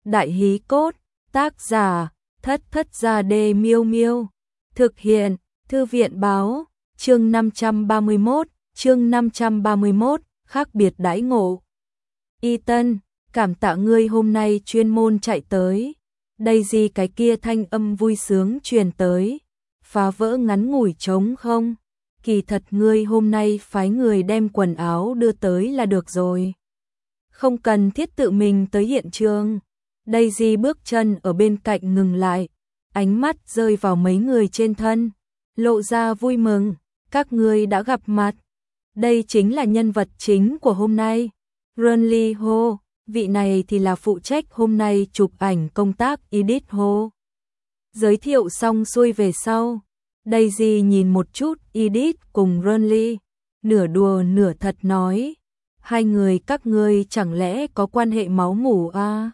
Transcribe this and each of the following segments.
Đại hí cốt, tác giả, Thất Thất Gia Đê Miêu Miêu. Thực hiện, Thư viện báo, chương 531, khác biệt đãi ngộ. Y Tân, cảm tạ ngươi hôm nay chuyên môn chạy tới. Đây gì cái kia thanh âm vui sướng truyền tới, phá vỡ ngắn ngủi trống không. Kỳ thật ngươi hôm nay phái người đem quần áo đưa tới là được rồi. Không cần thiết tự mình tới hiện trường. Daisy bước chân ở bên cạnh ngừng lại, ánh mắt rơi vào mấy người trên thân, lộ ra vui mừng, các ngươi đã gặp mặt. Đây chính là nhân vật chính của hôm nay. Runly hô, vị này thì là phụ trách hôm nay chụp ảnh công tác Edith hô. Giới thiệu xong xuôi về sau, Daisy nhìn một chút Edith cùng Runly, nửa đùa nửa thật nói, hai người các ngươi chẳng lẽ có quan hệ máu mủ à?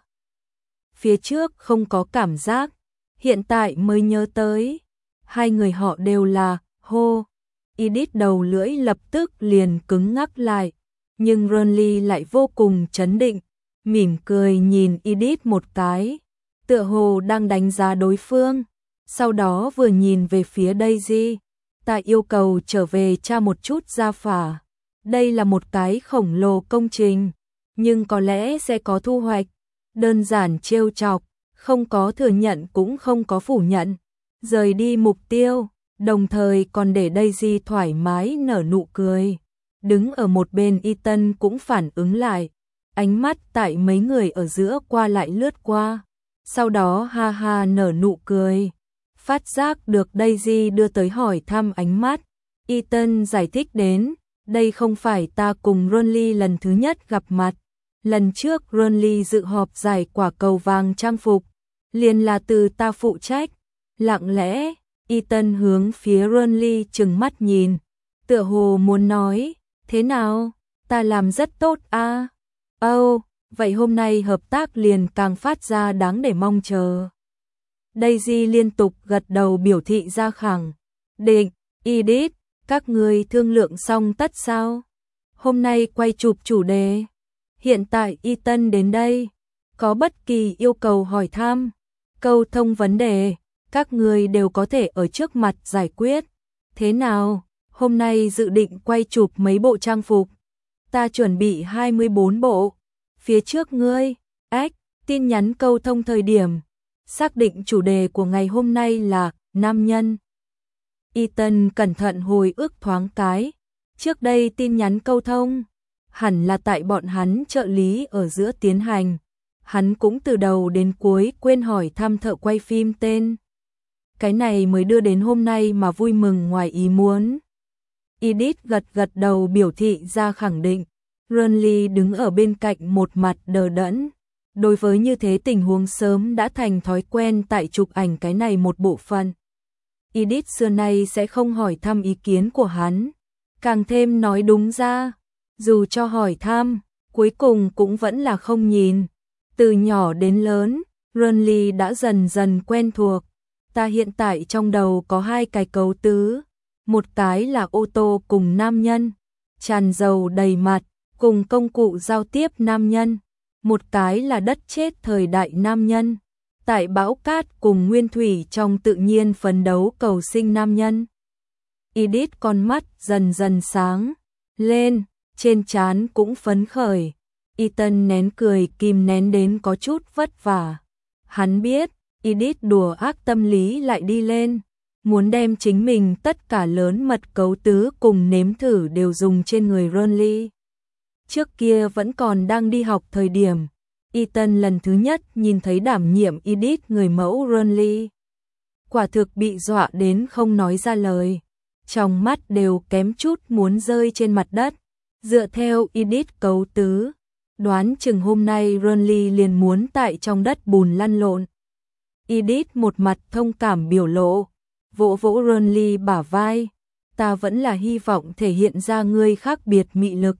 Phía trước không có cảm giác, hiện tại mới nhớ tới. Hai người họ đều là hô. Edith đầu lưỡi lập tức liền cứng ngắc lại, nhưng Runly lại vô cùng trấn định, mỉm cười nhìn Edith một cái, tựa hồ đang đánh giá đối phương. Sau đó vừa nhìn về phía Daisy, ta yêu cầu trở về tra một chút gia phả. Đây là một cái khổng lồ công trình, nhưng có lẽ sẽ có thu hoạch. Đơn giản trêu chọc, không có thừa nhận cũng không có phủ nhận, rời đi mục tiêu, đồng thời còn để Daisy thoải mái nở nụ cười. Đứng ở một bên Ethan cũng phản ứng lại, ánh mắt tại mấy người ở giữa qua lại lướt qua, sau đó ha ha nở nụ cười. Phát giác được Daisy đưa tới hỏi thăm ánh mắt, Ethan giải thích đến, đây không phải ta cùng Runly lần thứ nhất gặp mặt. Lần trước Runly dự họp giải quả cầu vàng trang phục, liền là từ ta phụ trách. Lặng lẽ, Ethan hướng phía Runly trừng mắt nhìn, tựa hồ muốn nói, thế nào, ta làm rất tốt à? Vậy hôm nay hợp tác liền càng phát ra đáng để mong chờ. Daisy liên tục gật đầu biểu thị ra khẳng định. Edith, các người thương lượng xong tất sao? Hôm nay quay chụp chủ đề. Hiện tại Ethan đến đây, có bất kỳ yêu cầu hỏi thăm, câu thông vấn đề, các người đều có thể ở trước mặt giải quyết. Thế nào, hôm nay dự định quay chụp mấy bộ trang phục? Ta chuẩn bị 24 bộ. Phía trước ngươi, tin nhắn câu thông thời điểm, xác định chủ đề của ngày hôm nay là nam nhân. Ethan cẩn thận hồi ức thoáng cái, trước đây tin nhắn câu thông hẳn là tại bọn hắn trợ lý ở giữa tiến hành. Hắn cũng từ đầu đến cuối quên hỏi thăm thợ quay phim tên. Cái này mới đưa đến hôm nay mà vui mừng ngoài ý muốn. Edith gật đầu biểu thị ra khẳng định. Runly đứng ở bên cạnh một mặt đờ đẫn. Đối với như thế tình huống sớm đã thành thói quen tại chụp ảnh cái này một bộ phận. Edith xưa nay sẽ không hỏi thăm ý kiến của hắn. Càng thêm nói đúng ra, dù cho hỏi thăm, cuối cùng cũng vẫn là không nhìn. Từ nhỏ đến lớn, Runly đã dần dần quen thuộc. Ta hiện tại trong đầu có hai cái cấu tứ. Một cái là ô tô cùng nam nhân, tràn dầu đầy mặt, cùng công cụ giao tiếp nam nhân. Một cái là đất chết thời đại nam nhân, tại bão cát cùng nguyên thủy trong tự nhiên phấn đấu cầu sinh nam nhân. Edith con mắt dần dần sáng lên, trên trán cũng phấn khởi. Ethan nén cười kìm nén đến có chút vất vả. Hắn biết, Edith đùa ác tâm lý lại đi lên, muốn đem chính mình tất cả lớn mật cấu tứ cùng nếm thử đều dùng trên người Runly. Trước kia vẫn còn đang đi học thời điểm, Ethan lần thứ nhất nhìn thấy đảm nhiệm Edith người mẫu Runly. Quả thực bị dọa đến không nói ra lời, trong mắt đều kém chút muốn rơi trên mặt đất. Dựa theo Edith cấu tứ, đoán chừng hôm nay Runly liền muốn tại trong đất bùn lăn lộn. Edith một mặt thông cảm biểu lộ, vỗ vỗ Runly bả vai, ta vẫn là hy vọng thể hiện ra ngươi khác biệt mị lực,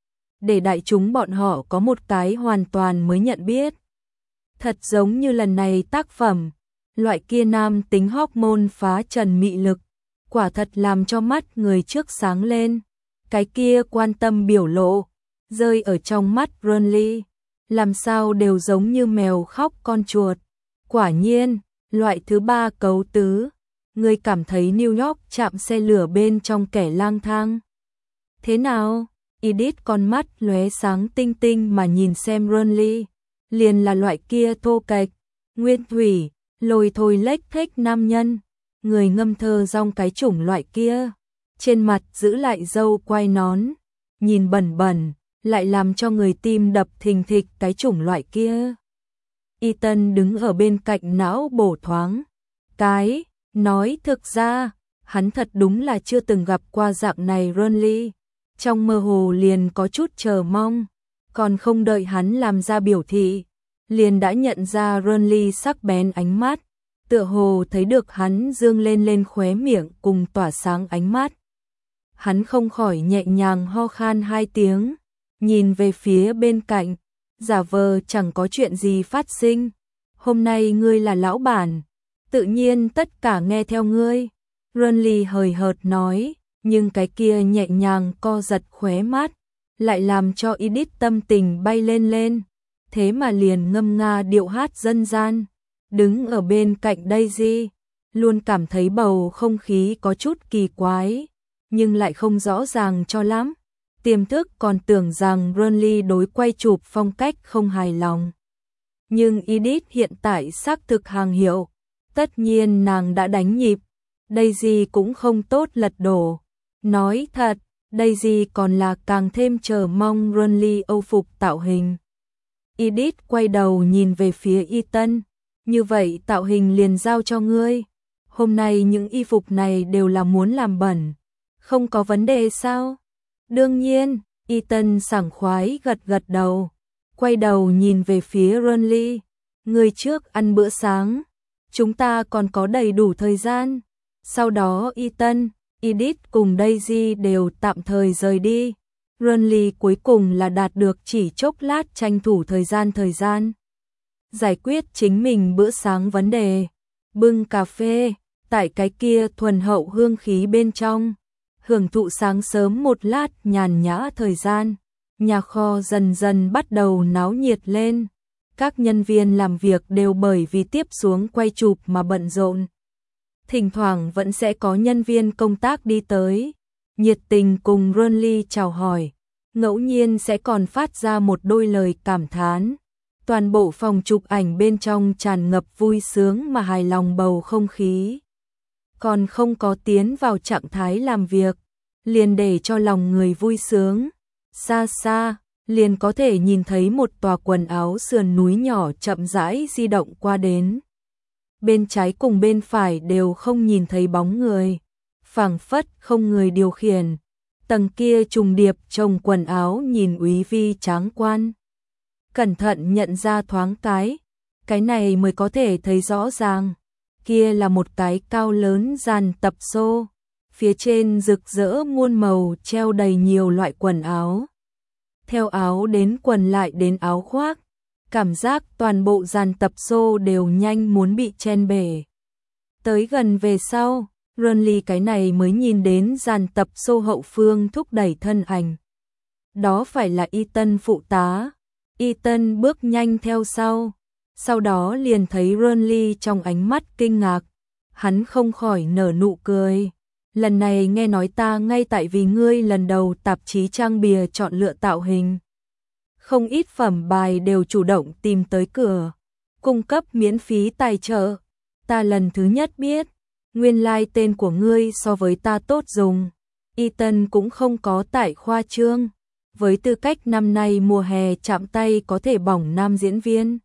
để đại chúng bọn họ có một cái hoàn toàn mới nhận biết. Thật giống như lần này tác phẩm, loại kia nam tính hormone phá trần mị lực, quả thật làm cho mắt người trước sáng lên. Cái kia quan tâm biểu lộ, rơi ở trong mắt Runly, làm sao đều giống như mèo khóc con chuột. Quả nhiên, loại thứ ba cấu tứ, ngươi cảm thấy New York chạm xe lửa bên trong kẻ lang thang. Thế nào? Edith con mắt lóe sáng tinh tinh mà nhìn xem Ronly, liền là loại kia thô kệch, nguyên thủy, lôi thôi lếch thếch nam nhân, người ngâm thơ rong cái chủng loại kia, trên mặt giữ lại râu quai nón, nhìn bẩn bẩn, lại làm cho người tim đập thình thịch cái chủng loại kia. Ethan đứng ở bên cạnh não bổ thoáng cái, nói thực ra, hắn thật đúng là chưa từng gặp qua dạng này Ronly, trong mơ hồ liền có chút chờ mong, còn không đợi hắn làm ra biểu thị, liền đã nhận ra Ronly sắc bén ánh mắt, tựa hồ thấy được hắn dương lên lên khóe miệng cùng tỏa sáng ánh mắt. Hắn không khỏi nhẹ nhàng ho khan hai tiếng, nhìn về phía bên cạnh, giả vờ chẳng có chuyện gì phát sinh. Hôm nay ngươi là lão bản, tự nhiên tất cả nghe theo ngươi. Ronly hời hợt nói, nhưng cái kia nhẹ nhàng co giật khóe mắt, lại làm cho Edith tâm tình bay lên lên. Thế mà liền ngâm nga điệu hát dân gian, đứng ở bên cạnh Daisy, luôn cảm thấy bầu không khí có chút kỳ quái, nhưng lại không rõ ràng cho lắm. Tiềm thức còn tưởng rằng Ronly đối quay chụp phong cách không hài lòng. Nhưng Edith hiện tại xác thực hàng hiệu, tất nhiên nàng đã đánh nhịp, Daisy cũng không tốt lật đổ. Nói thật, Daisy còn là càng thêm chờ mong Ronly âu phục tạo hình. Edith quay đầu nhìn về phía Ethan, như vậy tạo hình liền giao cho ngươi. Hôm nay những y phục này đều là muốn làm bẩn, không có vấn đề sao? Đương nhiên, Ethan sảng khoái gật gật đầu, quay đầu nhìn về phía Ronly, ngươi trước ăn bữa sáng, chúng ta còn có đầy đủ thời gian. Sau đó Ethan, Edith cùng Daisy đều tạm thời rời đi. Ronly cuối cùng là đạt được chỉ chốc lát tranh thủ thời gian. Giải quyết chính mình bữa sáng vấn đề, bưng cà phê, tại cái kia thuần hậu hương khí bên trong, hưởng thụ sáng sớm một lát nhàn nhã thời gian, nhà kho dần dần bắt đầu náo nhiệt lên. Các nhân viên làm việc đều bởi vì tiếp xuống quay chụp mà bận rộn. Thỉnh thoảng vẫn sẽ có nhân viên công tác đi tới, nhiệt tình cùng Ronly chào hỏi, ngẫu nhiên sẽ còn phát ra một đôi lời cảm thán. Toàn bộ phòng chụp ảnh bên trong tràn ngập vui sướng mà hài lòng bầu không khí. Còn không có tiến vào trạng thái làm việc, liền để cho lòng người vui sướng. Xa xa, liền có thể nhìn thấy một tòa quần áo sườn núi nhỏ chậm rãi di động qua đến. Bên trái cùng bên phải đều không nhìn thấy bóng người, phảng phất không người điều khiển. Tầng kia trùng điệp chồng quần áo nhìn úy vi tráng quan. Cẩn thận nhận ra thoáng cái này mới có thể thấy rõ ràng. Kia là một cái cao lớn dàn tập xô, phía trên rực rỡ muôn màu treo đầy nhiều loại quần áo. Theo áo đến quần lại đến áo khoác, cảm giác toàn bộ dàn tập xô đều nhanh muốn bị chen bể. Tới gần về sau, Ronly cái này mới nhìn đến dàn tập xô hậu phương thúc đẩy thân ảnh. Đó phải là Ethan phụ tá. Ethan bước nhanh theo sau đó liền thấy Ronly trong ánh mắt kinh ngạc, hắn không khỏi nở nụ cười. Lần này nghe nói ta ngay tại vì ngươi lần đầu tạp chí trang bìa chọn lựa tạo hình. Không ít phẩm bài đều chủ động tìm tới cửa, cung cấp miễn phí tài trợ. Ta lần thứ nhất biết, nguyên lai tên của ngươi so với ta tốt dùng. Ethan cũng không có tại khoa trương, với tư cách năm nay mùa hè chạm tay có thể bỏng nam diễn viên.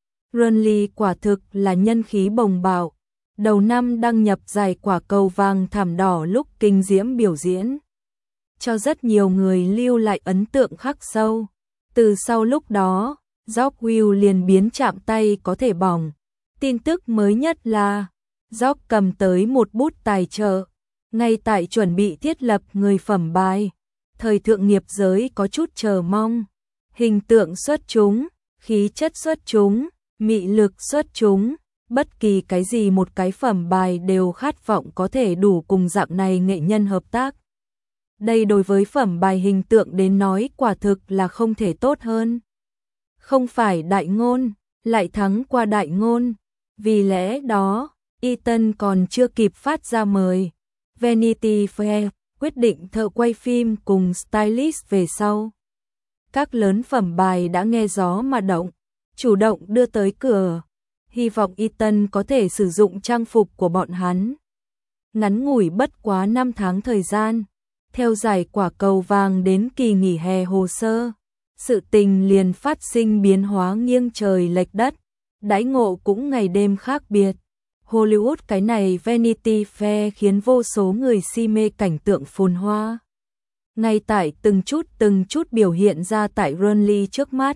Ronly quả thực là nhân khí bồng bạo, đầu năm đăng nhập giải quả cầu vàng thảm đỏ lúc kinh diễm biểu diễn, cho rất nhiều người lưu lại ấn tượng khắc sâu. Từ sau lúc đó, George Will liền biến chạm tay có thể bỏng. Tin tức mới nhất là George cầm tới một bút tài trợ, ngay tại chuẩn bị thiết lập người phẩm bài. Thời thượng nghiệp giới có chút chờ mong, hình tượng xuất chúng, khí chất xuất chúng, mị lực xuất chúng, bất kỳ cái gì một cái phẩm bài đều khát vọng có thể đủ cùng dạng này nghệ nhân hợp tác. Đây đối với phẩm bài hình tượng đến nói quả thực là không thể tốt hơn. không phải đại ngôn, lại thắng qua đại ngôn. Vì lẽ đó, Ethan còn chưa kịp phát ra mời. Vanity Fair quyết định thợ quay phim cùng stylist về sau. Các lớn phẩm bài đã nghe gió mà động, chủ động đưa tới cửa. Hy vọng Ethan có thể sử dụng trang phục của bọn hắn. Ngắn ngủi bất quá 5 tháng thời gian, theo giải quả cầu vàng đến kỳ nghỉ hè hồ sơ, sự tình liền phát sinh biến hóa nghiêng trời lệch đất, đãi ngộ cũng ngày đêm khác biệt. Hollywood cái này Vanity Fair khiến vô số người si mê cảnh tượng phồn hoa. Ngay tại từng chút biểu hiện ra tại Runley trước mắt.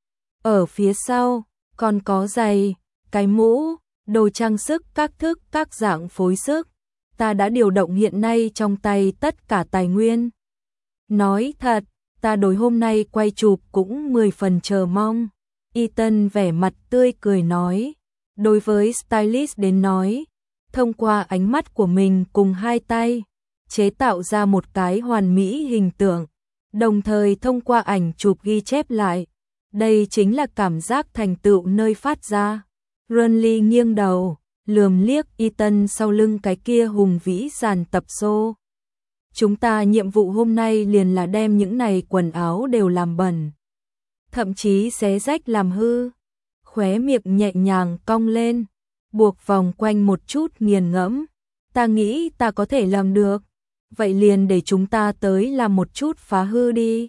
Ở phía sau, còn có giày, cái mũ, đồ trang sức các thức các dạng phối sức. Ta đã điều động hiện nay trong tay tất cả tài nguyên. Nói thật, ta đối hôm nay quay chụp cũng 10 phần chờ mong. Ethan vẻ mặt tươi cười nói. Đối với stylist đến nói, thông qua ánh mắt của mình cùng hai tay, chế tạo ra một cái hoàn mỹ hình tượng, đồng thời thông qua ảnh chụp ghi chép lại. Đây chính là cảm giác thành tựu nơi phát ra. Runley nghiêng đầu, lườm liếc Ethan sau lưng cái kia hùng vĩ dàn tập show. Chúng ta nhiệm vụ hôm nay liền là đem những này quần áo đều làm bẩn, thậm chí xé rách làm hư. Khóe miệng nhẹ nhàng cong lên, buộc vòng quanh một chút nghiền ngẫm. Ta nghĩ ta có thể làm được, vậy liền để chúng ta tới làm một chút phá hư đi.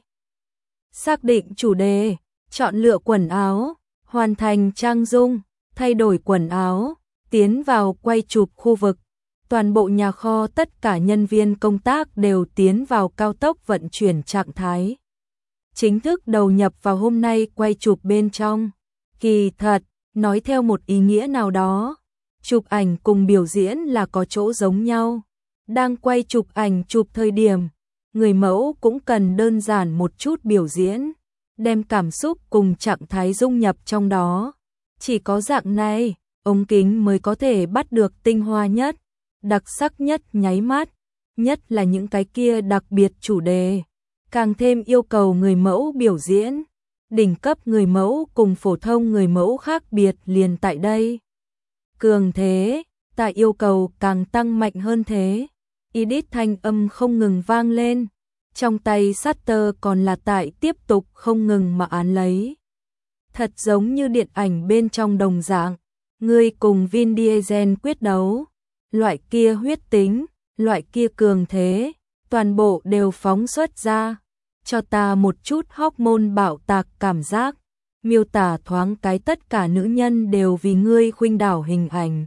Xác định chủ đề, chọn lựa quần áo, hoàn thành trang dung, thay đổi quần áo, tiến vào quay chụp khu vực. Toàn bộ nhà kho tất cả nhân viên công tác đều tiến vào cao tốc vận chuyển trạng thái. Chính thức đầu nhập vào hôm nay quay chụp bên trong. Kỳ thật, nói theo một ý nghĩa nào đó, chụp ảnh cùng biểu diễn là có chỗ giống nhau. Đang quay chụp ảnh chụp thời điểm, người mẫu cũng cần đơn giản một chút biểu diễn, đem cảm xúc cùng trạng thái dung nhập trong đó. Chỉ có dạng này, ống kính mới có thể bắt được tinh hoa nhất, đặc sắc nhất nháy mắt, nhất là những cái kia đặc biệt chủ đề, càng thêm yêu cầu người mẫu biểu diễn. Đỉnh cấp người mẫu cùng phổ thông người mẫu khác biệt liền tại đây. Cường thế, ta yêu cầu càng tăng mạnh hơn thế. Edit thanh âm không ngừng vang lên, trong tay shutter còn là tại tiếp tục không ngừng mà án lấy. Thật giống như điện ảnh bên trong đồng dạng, ngươi cùng Vin Diesel quyết đấu, loại kia huyết tính, loại kia cường thế, toàn bộ đều phóng xuất ra. Cho ta một chút hormone bạo tạc cảm giác, miêu tả thoáng cái tất cả nữ nhân đều vì ngươi khuynh đảo hình ảnh.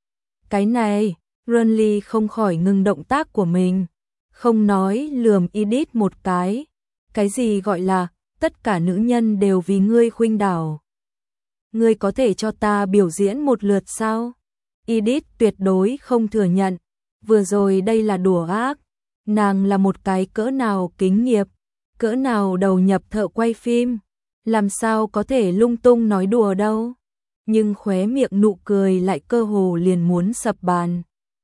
Cái này, Runley không khỏi ngừng động tác của mình, không nói lườm Edith một cái. Cái gì gọi là tất cả nữ nhân đều vì ngươi khuynh đảo? Ngươi có thể cho ta biểu diễn một lượt sao? Edith tuyệt đối không thừa nhận, vừa rồi đây là đùa ác. Nàng là một cái cỡ nào kính nghiệp, cỡ nào đầu nhập thợ quay phim, làm sao có thể lung tung nói đùa đâu. Nhưng khóe miệng nụ cười lại cơ hồ liền muốn sập bàn.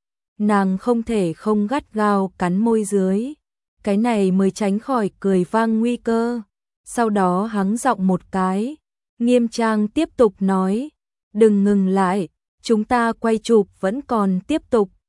Nàng không thể không gắt gao cắn môi dưới, cái này mới tránh khỏi cười vang nguy cơ. Sau đó hắng giọng một cái, nghiêm trang tiếp tục nói, đừng ngừng lại, chúng ta quay chụp vẫn còn tiếp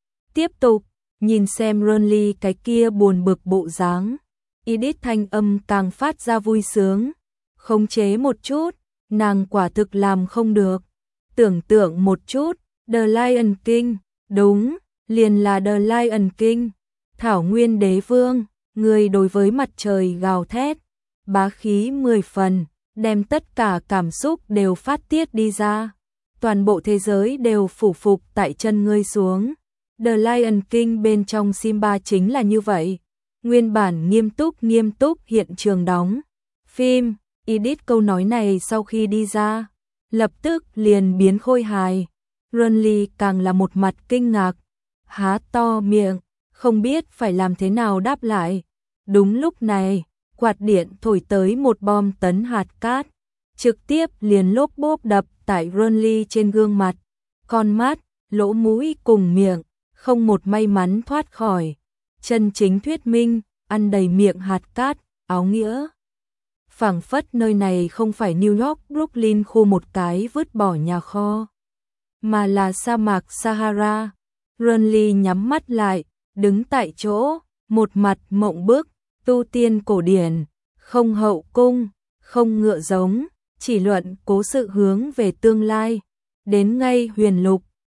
tục, nhìn xem Runley cái kia buồn bực bộ dáng. Edith thanh âm càng phát ra vui sướng, khống chế một chút, nàng quả thực làm không được. Tưởng tượng một chút, The Lion King, đúng, liền là The Lion King, Thảo Nguyên Đế Vương, người đối với mặt trời gào thét, bá khí 10 phần, đem tất cả cảm xúc đều phát tiết đi ra. Toàn bộ thế giới đều phủ phục tại chân ngươi xuống. The Lion King bên trong Simba chính là như vậy. Nguyên bản nghiêm túc hiện trường đóng phim, Edit câu nói này sau khi đi ra, lập tức liền biến khôi hài. Runley càng là một mặt kinh ngạc, há to miệng, không biết phải làm thế nào đáp lại. Đúng lúc này, quạt điện thổi tới một bom tấn hạt cát, trực tiếp liền lốp bốp đập tại Runley trên gương mặt, con mắt, lỗ mũi cùng miệng, không một may mắn thoát khỏi. Chân chính thuyết minh, ăn đầy miệng hạt cát, áo nghĩa. phảng phất nơi này không phải New York, Brooklyn khu một cái vứt bỏ nhà kho, mà là sa mạc Sahara. Renly nhắm mắt lại, đứng tại chỗ, một mặt mộng bức, tu tiên cổ điển, không hậu cung, không ngựa giống, chỉ luận cố sự hướng về tương lai. Đến ngay huyền lục,